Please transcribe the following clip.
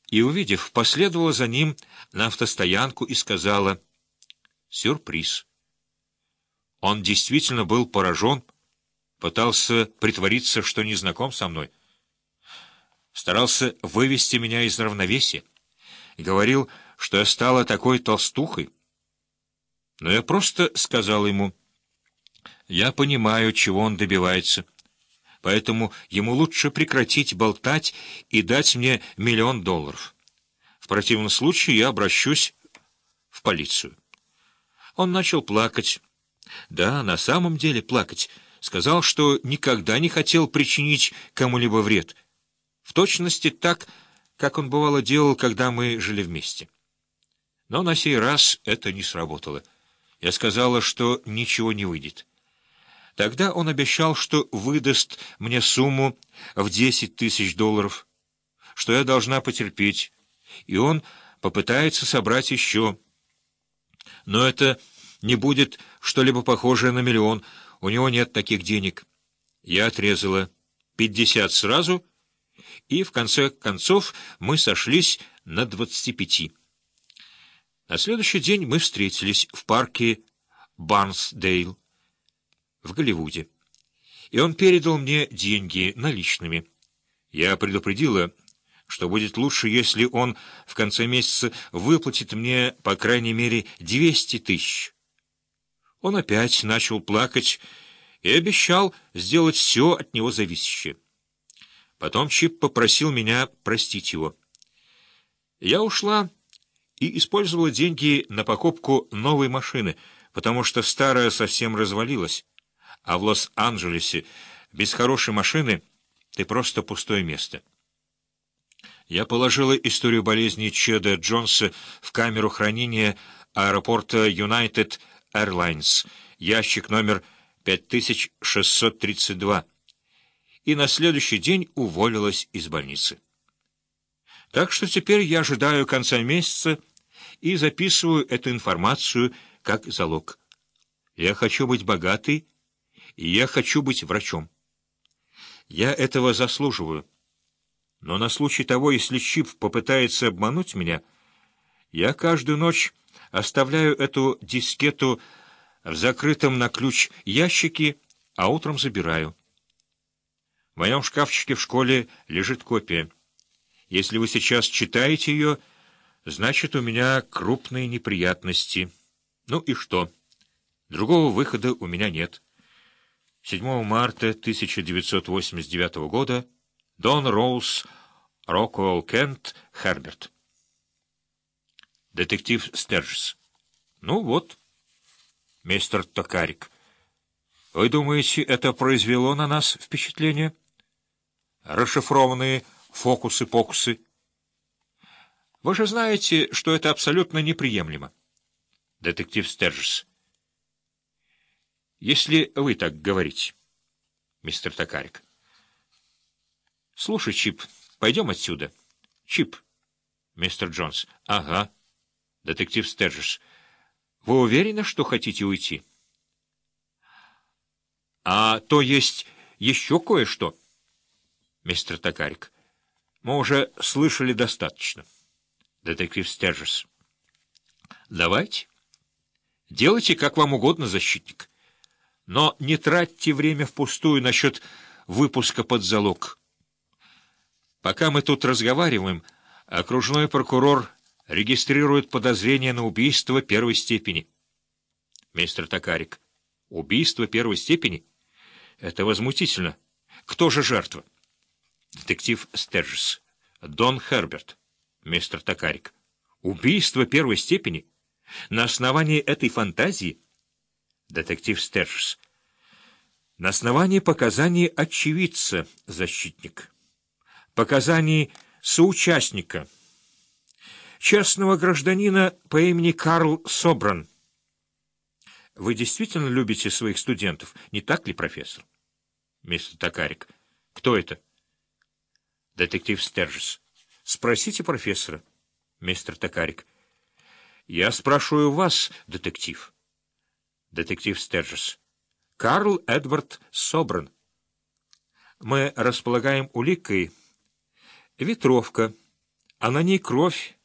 и, увидев, последовала за ним на автостоянку и сказала: «Сюрприз». Он действительно был поражен, пытался притвориться, что не знаком со мной, старался вывести меня из равновесия, говорил, что я стала такой толстухой. Но я просто сказал ему: «Я понимаю, чего он добивается, поэтому ему лучше прекратить болтать и дать мне $1 миллион. В противном случае я обращусь в полицию». Он начал плакать. Да, на самом деле плакать. Сказал, что никогда не хотел причинить кому-либо вред. В точности так, как он бывало делал, когда мы жили вместе. Но на сей раз это не сработало. Я сказала, что ничего не выйдет. Тогда он обещал, что выдаст мне сумму в $10 000, что я должна потерпеть, и он попытается собрать еще. Но это не будет что-либо похожее на $1 миллион, у него нет таких денег. Я отрезала 50 сразу, и в конце концов мы сошлись на 25. На следующий день мы встретились в парке Барнсдейл в Голливуде, и он передал мне деньги наличными. Я предупредила, что будет лучше, если он в конце месяца выплатит мне, по крайней мере, 200 000. Он опять начал плакать и обещал сделать все от него зависящее. Потом Чип попросил меня простить его. Я ушла и использовала деньги на покупку новой машины, потому что старая совсем развалилась, а в Лос-Анджелесе без хорошей машины ты просто пустое место. Я положила историю болезни Чеда Джонса в камеру хранения аэропорта United Airlines, ящик номер 5632, и на следующий день уволилась из больницы. Так что теперь я ожидаю конца месяца и записываю эту информацию как залог. Я хочу быть богатой, и я хочу быть врачом. Я этого заслуживаю. Но на случай того, если Чип попытается обмануть меня, я каждую ночь оставляю эту дискету в закрытом на ключ ящике, а утром забираю. В моем шкафчике в школе лежит копия. Если вы сейчас читаете ее, значит, у меня крупные неприятности. Ну и что? Другого выхода у меня нет. 7 марта 1989 года. Дон Роуз, Рокуэлл, Кент, Херберт. Детектив Стерджес. Ну вот, мистер Токарик, вы думаете, это произвело на нас впечатление? Расшифрованные фокусы-покусы. Вы же знаете, что это абсолютно неприемлемо. Детектив Стерджес. Если вы так говорите, мистер Токарик. Слушай, Чип, пойдем отсюда. Чип. Мистер Джонс. Ага. Детектив Стерджес. Вы уверены, что хотите уйти? А то есть еще кое-что. Мистер Токарик. Мы уже слышали достаточно. Детектив Стерджес. Давайте. Делайте, как вам угодно, защитник. Но не тратьте время впустую насчет выпуска под залог. Пока мы тут разговариваем, окружной прокурор регистрирует подозрение на убийство первой степени. Мистер Токарик. Убийство первой степени? Это возмутительно. Кто же жертва? Детектив Стерджес. Дон Херберт. Мистер Токарик. Убийство первой степени? На основании этой фантазии? Детектив Стерджес. На основании показаний очевидца, защитник. Показаний соучастника, частного гражданина по имени Карл Собран. Вы действительно любите своих студентов, не так ли, профессор? Мистер Токарик. Кто это? Детектив Стерджес. Спросите профессора. Мистер Токарик. Я спрашиваю вас, детектив. Детектив Стерджес. Карл Эдвард Собран. Мы располагаем уликой. Ветровка. а на ней кровь.